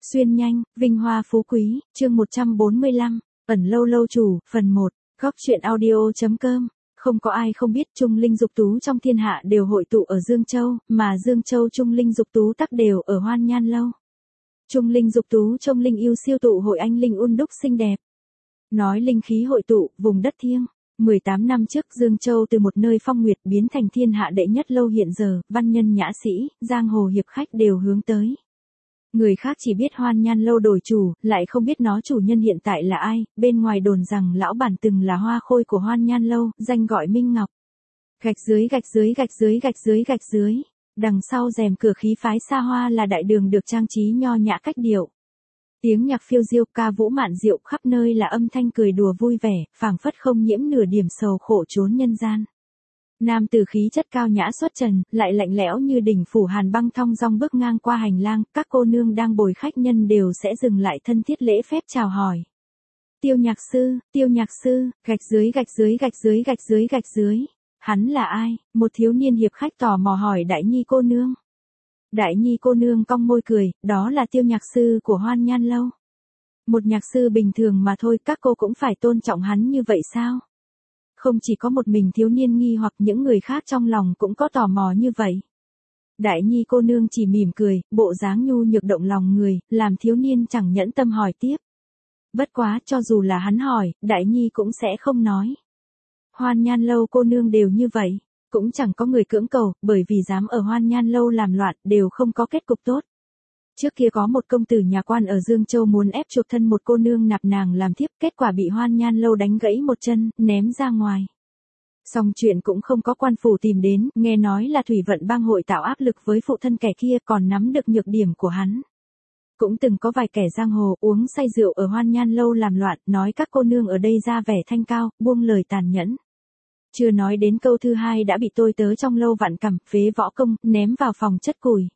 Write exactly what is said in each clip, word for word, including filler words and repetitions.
Xuyên nhanh, vinh hoa phú quý, chương một trăm bốn mươi lăm, ẩn lâu lâu chủ, phần một, góc truyện audio.com. Không có ai không biết Trung Linh Dục Tú trong thiên hạ đều hội tụ ở Dương Châu, mà Dương Châu Trung Linh Dục Tú tắc đều ở Hoan Nhan Lâu. Trung Linh Dục Tú trong linh yêu siêu tụ hội anh linh un đúc xinh đẹp. Nói linh khí hội tụ, vùng đất thiêng. mười tám năm trước Dương Châu từ một nơi phong nguyệt biến thành thiên hạ đệ nhất lâu hiện giờ, văn nhân nhã sĩ, giang hồ hiệp khách đều hướng tới. Người khác chỉ biết Hoan Nhan Lâu đổi chủ, lại không biết nó chủ nhân hiện tại là ai, bên ngoài đồn rằng lão bản từng là hoa khôi của Hoan Nhan Lâu, danh gọi Minh Ngọc. Gạch dưới gạch dưới gạch dưới gạch dưới gạch dưới, đằng sau rèm cửa khí phái xa hoa là đại đường được trang trí nho nhã cách điệu. Tiếng nhạc phiêu diêu ca vũ mạn diệu khắp nơi là âm thanh cười đùa vui vẻ, phảng phất không nhiễm nửa điểm sầu khổ chốn nhân gian. Nam tử khí chất cao nhã xuất trần, lại lạnh lẽo như đỉnh phủ hàn băng thong dong bước ngang qua hành lang, các cô nương đang bồi khách nhân đều sẽ dừng lại thân thiết lễ phép chào hỏi. Tiêu nhạc sư, tiêu nhạc sư, gạch dưới gạch dưới gạch dưới gạch dưới gạch dưới. Hắn là ai? Một thiếu niên hiệp khách tò mò hỏi Đại Nhi cô nương. Đại Nhi cô nương cong môi cười, đó là tiêu nhạc sư của Hoan Nhan Lâu. Một nhạc sư bình thường mà thôi, các cô cũng phải tôn trọng hắn như vậy sao? Không chỉ có một mình thiếu niên nghi hoặc những người khác trong lòng cũng có tò mò như vậy. Đại Nhi cô nương chỉ mỉm cười, bộ dáng nhu nhược động lòng người, làm thiếu niên chẳng nhẫn tâm hỏi tiếp. Bất quá, cho dù là hắn hỏi, Đại Nhi cũng sẽ không nói. Hoan Nhan Lâu cô nương đều như vậy, cũng chẳng có người cưỡng cầu, bởi vì dám ở Hoan Nhan Lâu làm loạn, đều không có kết cục tốt. Trước kia có một công tử nhà quan ở Dương Châu muốn ép chuộc thân một cô nương nạp nàng làm thiếp, kết quả bị Hoan Nhan Lâu đánh gãy một chân, ném ra ngoài. Xong chuyện cũng không có quan phủ tìm đến, nghe nói là Thủy Vận bang hội tạo áp lực với phụ thân kẻ kia còn nắm được nhược điểm của hắn. Cũng từng có vài kẻ giang hồ uống say rượu ở Hoan Nhan Lâu làm loạn, nói các cô nương ở đây ra vẻ thanh cao, buông lời tàn nhẫn. Chưa nói đến câu thứ hai đã bị tôi tớ trong lâu vặn cằm, phế võ công, ném vào phòng chất củi.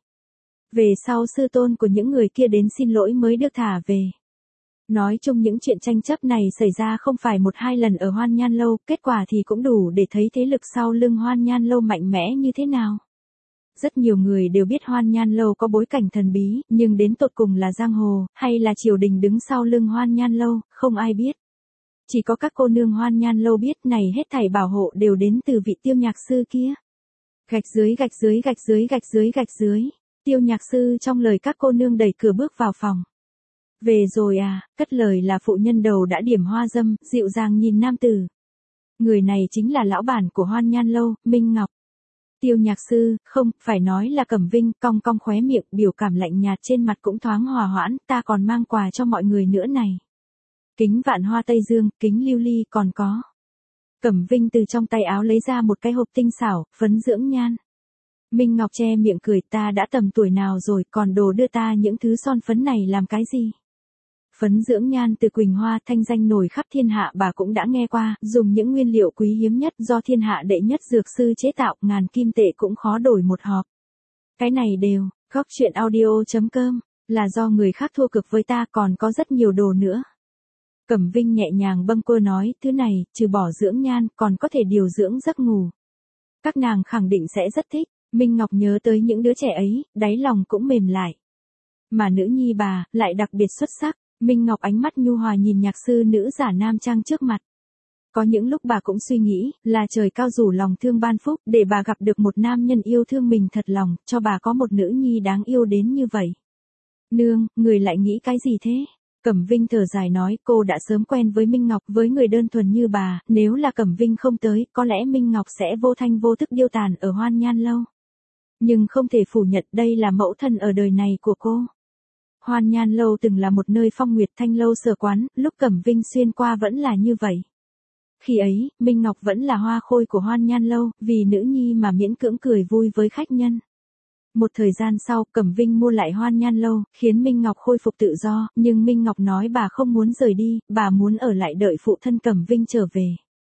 Về sau sư tôn của những người kia đến xin lỗi mới được thả về. Nói chung những chuyện tranh chấp này xảy ra không phải một hai lần ở Hoan Nhan Lâu, kết quả thì cũng đủ để thấy thế lực sau lưng Hoan Nhan Lâu mạnh mẽ như thế nào. Rất nhiều người đều biết Hoan Nhan Lâu có bối cảnh thần bí, nhưng đến tột cùng là giang hồ, hay là triều đình đứng sau lưng Hoan Nhan Lâu, không ai biết. Chỉ có các cô nương Hoan Nhan Lâu biết này hết thảy bảo hộ đều đến từ vị tiêu nhạc sư kia. Gạch dưới gạch dưới gạch dưới gạch dưới gạch dưới. Tiêu nhạc sư trong lời các cô nương đẩy cửa bước vào phòng. Về rồi à, cất lời là phụ nhân đầu đã điểm hoa dâm, dịu dàng nhìn nam tử. Người này chính là lão bản của Hoan Nhan Lâu, Minh Ngọc. Tiêu nhạc sư, không, phải nói là Cẩm Vinh, cong cong khóe miệng, biểu cảm lạnh nhạt trên mặt cũng thoáng hòa hoãn, ta còn mang quà cho mọi người nữa này. Kính vạn hoa Tây Dương, kính lưu ly còn có. Cẩm Vinh từ trong tay áo lấy ra một cái hộp tinh xảo, phấn dưỡng nhan. Minh Ngọc che miệng cười, ta đã tầm tuổi nào rồi, còn đồ đưa ta những thứ son phấn này làm cái gì? Phấn dưỡng nhan từ Quỳnh Hoa thanh danh nổi khắp thiên hạ bà cũng đã nghe qua, dùng những nguyên liệu quý hiếm nhất do thiên hạ đệ nhất dược sư chế tạo, ngàn kim tệ cũng khó đổi một hộp. Cái này đều, góc truyện audio.com, là do người khác thua cực với ta, còn có rất nhiều đồ nữa. Cẩm Vinh nhẹ nhàng bâng quơ nói, thứ này, trừ bỏ dưỡng nhan, còn có thể điều dưỡng giấc ngủ. Các nàng khẳng định sẽ rất thích. Minh Ngọc nhớ tới những đứa trẻ ấy, đáy lòng cũng mềm lại. Mà nữ nhi bà, lại đặc biệt xuất sắc. Minh Ngọc ánh mắt nhu hòa nhìn nhạc sư nữ giả nam trang trước mặt. Có những lúc bà cũng suy nghĩ, là trời cao rủ lòng thương ban phúc, để bà gặp được một nam nhân yêu thương mình thật lòng, cho bà có một nữ nhi đáng yêu đến như vậy. Nương, người lại nghĩ cái gì thế? Cẩm Vinh thở dài nói, cô đã sớm quen với Minh Ngọc, với người đơn thuần như bà, nếu là Cẩm Vinh không tới, có lẽ Minh Ngọc sẽ vô thanh vô tức điêu tàn ở Hoan Nhan Lâu. Nhưng không thể phủ nhận đây là mẫu thân ở đời này của cô. Hoan Nhan Lâu từng là một nơi phong nguyệt thanh lâu sở quán, lúc Cẩm Vinh xuyên qua vẫn là như vậy. Khi ấy, Minh Ngọc vẫn là hoa khôi của Hoan Nhan Lâu, vì nữ nhi mà miễn cưỡng cười vui với khách nhân. Một thời gian sau, Cẩm Vinh mua lại Hoan Nhan Lâu, khiến Minh Ngọc khôi phục tự do, nhưng Minh Ngọc nói bà không muốn rời đi, bà muốn ở lại đợi phụ thân Cẩm Vinh trở về.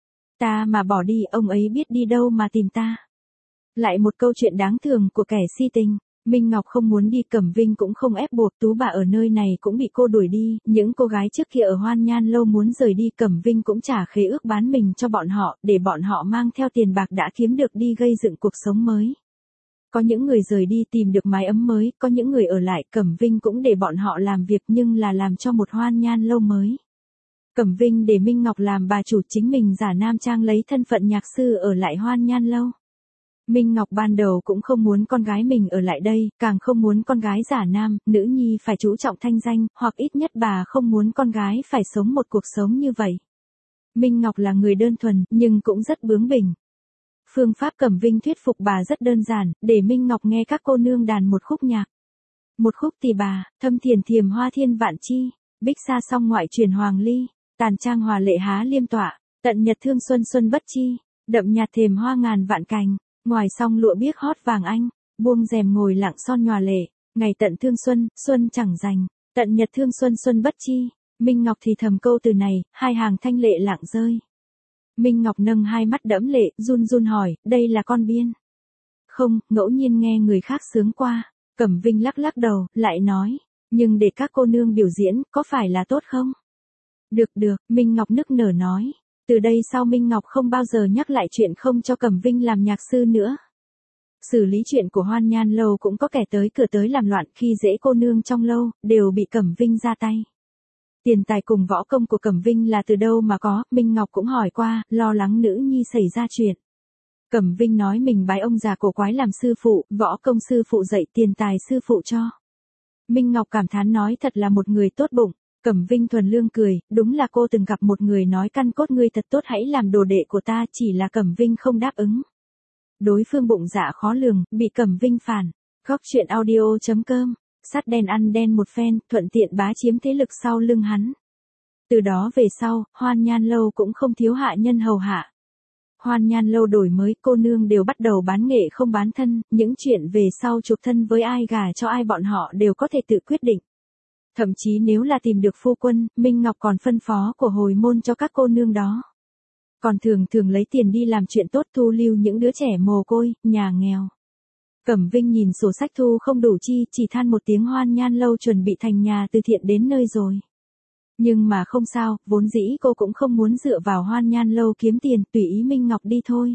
Ta mà bỏ đi, ông ấy biết đi đâu mà tìm ta. Lại một câu chuyện đáng thương của kẻ si tình. Minh Ngọc không muốn đi, Cẩm Vinh cũng không ép buộc, tú bà ở nơi này cũng bị cô đuổi đi, những cô gái trước kia ở Hoan Nhan Lâu muốn rời đi, Cẩm Vinh cũng trả khế ước bán mình cho bọn họ, để bọn họ mang theo tiền bạc đã kiếm được đi gây dựng cuộc sống mới. Có những người rời đi tìm được mái ấm mới, có những người ở lại, Cẩm Vinh cũng để bọn họ làm việc nhưng là làm cho một Hoan Nhan lâu mới. Cẩm Vinh để Minh Ngọc làm bà chủ, chính mình giả nam trang lấy thân phận nhạc sư ở lại Hoan Nhan lâu. Minh Ngọc ban đầu cũng không muốn con gái mình ở lại đây, càng không muốn con gái giả nam, nữ nhi phải chú trọng thanh danh, hoặc ít nhất bà không muốn con gái phải sống một cuộc sống như vậy. Minh Ngọc là người đơn thuần, nhưng cũng rất bướng bỉnh. Phương pháp Cẩm Vinh thuyết phục bà rất đơn giản, để Minh Ngọc nghe các cô nương đàn một khúc nhạc. Một khúc tỳ bà, thâm thiền thiềm hoa thiên vạn chi, bích sa song ngoại truyền hoàng ly, tàn trang hòa lệ há liêm tọa, tận nhật thương xuân xuân bất chi, đậm nhạt thềm hoa ngàn vạn cành, ngoài song lụa biếc hót vàng anh, buông rèm ngồi lặng son nhòa lệ, ngày tận thương xuân, xuân chẳng dành, tận nhật thương xuân xuân bất chi. Minh Ngọc thì thầm câu từ này, hai hàng thanh lệ lặng rơi. Minh Ngọc nâng hai mắt đẫm lệ, run run hỏi, đây là con biên? Không, ngẫu nhiên nghe người khác sướng qua. Cẩm Vinh lắc lắc đầu, lại nói, nhưng để các cô nương biểu diễn, có phải là tốt không? Được được, Minh Ngọc nức nở nói. Từ đây sau Minh Ngọc không bao giờ nhắc lại chuyện không cho Cẩm Vinh làm nhạc sư nữa. Xử lý chuyện của Hoan Nhan lâu cũng có kẻ tới cửa tới làm loạn, khi dễ cô nương trong lâu, đều bị Cẩm Vinh ra tay. Tiền tài cùng võ công của Cẩm Vinh là từ đâu mà có, Minh Ngọc cũng hỏi qua, lo lắng nữ nhi xảy ra chuyện. Cẩm Vinh nói mình bái ông già cổ quái làm sư phụ, võ công sư phụ dạy, tiền tài sư phụ cho. Minh Ngọc cảm thán nói thật là một người tốt bụng. Cẩm Vinh thuần lương cười, đúng là cô từng gặp một người nói căn cốt ngươi thật tốt, hãy làm đồ đệ của ta, chỉ là Cẩm Vinh không đáp ứng. Đối phương bụng dạ khó lường, bị Cẩm Vinh phản. Góc truyện audio chấm com, sắt đen ăn đen một phen, thuận tiện bá chiếm thế lực sau lưng hắn. Từ đó về sau, Hoan Nhan lâu cũng không thiếu hạ nhân hầu hạ. Hoan Nhan lâu đổi mới, cô nương đều bắt đầu bán nghệ không bán thân, những chuyện về sau chuộc thân với ai gả cho ai bọn họ đều có thể tự quyết định. Thậm chí nếu là tìm được phu quân, Minh Ngọc còn phân phó của hồi môn cho các cô nương đó. Còn thường thường lấy tiền đi làm chuyện tốt, thu lưu những đứa trẻ mồ côi, nhà nghèo. Cẩm Vinh nhìn sổ sách thu không đủ chi, chỉ than một tiếng, Hoan Nhan lâu chuẩn bị thành nhà từ thiện đến nơi rồi. Nhưng mà không sao, vốn dĩ cô cũng không muốn dựa vào Hoan Nhan lâu kiếm tiền, tùy ý Minh Ngọc đi thôi.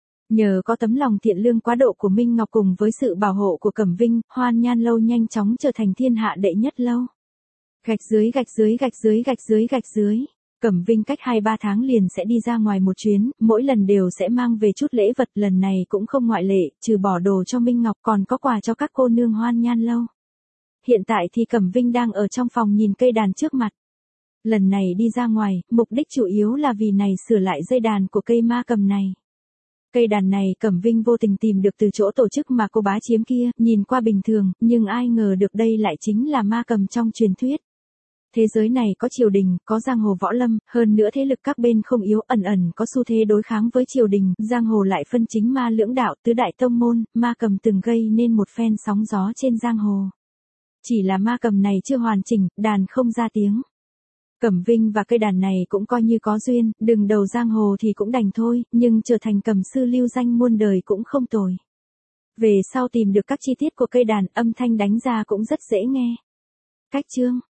Nhờ có tấm lòng thiện lương quá độ của Minh Ngọc cùng với sự bảo hộ của Cẩm Vinh, Hoan Nhan lâu nhanh chóng trở thành thiên hạ đệ nhất lâu. Gạch dưới gạch dưới gạch dưới gạch dưới gạch dưới. Cẩm Vinh cách hai ba tháng liền sẽ đi ra ngoài một chuyến, mỗi lần đều sẽ mang về chút lễ vật, lần này cũng không ngoại lệ, trừ bỏ đồ cho Minh Ngọc còn có quà cho các cô nương Hoan Nhan lâu. Hiện tại thì Cẩm Vinh đang ở trong phòng nhìn cây đàn trước mặt. Lần này đi ra ngoài, mục đích chủ yếu là vì này sửa lại dây đàn của cây ma cầm này. Cây đàn này Cẩm Vinh vô tình tìm được từ chỗ tổ chức mà cô bá chiếm kia, nhìn qua bình thường, nhưng ai ngờ được đây lại chính là ma cầm trong truyền thuyết. Thế giới này có triều đình, có giang hồ võ lâm, hơn nữa thế lực các bên không yếu, ẩn ẩn có xu thế đối kháng với triều đình, giang hồ lại phân chính ma lưỡng đạo, tứ đại tông môn, ma cầm từng gây nên một phen sóng gió trên giang hồ. Chỉ là ma cầm này chưa hoàn chỉnh, đàn không ra tiếng. Cẩm Vinh và cây đàn này cũng coi như có duyên, đừng đầu giang hồ thì cũng đành thôi, nhưng trở thành cầm sư lưu danh muôn đời cũng không tồi. Về sau tìm được các chi tiết của cây đàn, âm thanh đánh ra cũng rất dễ nghe. Cách chương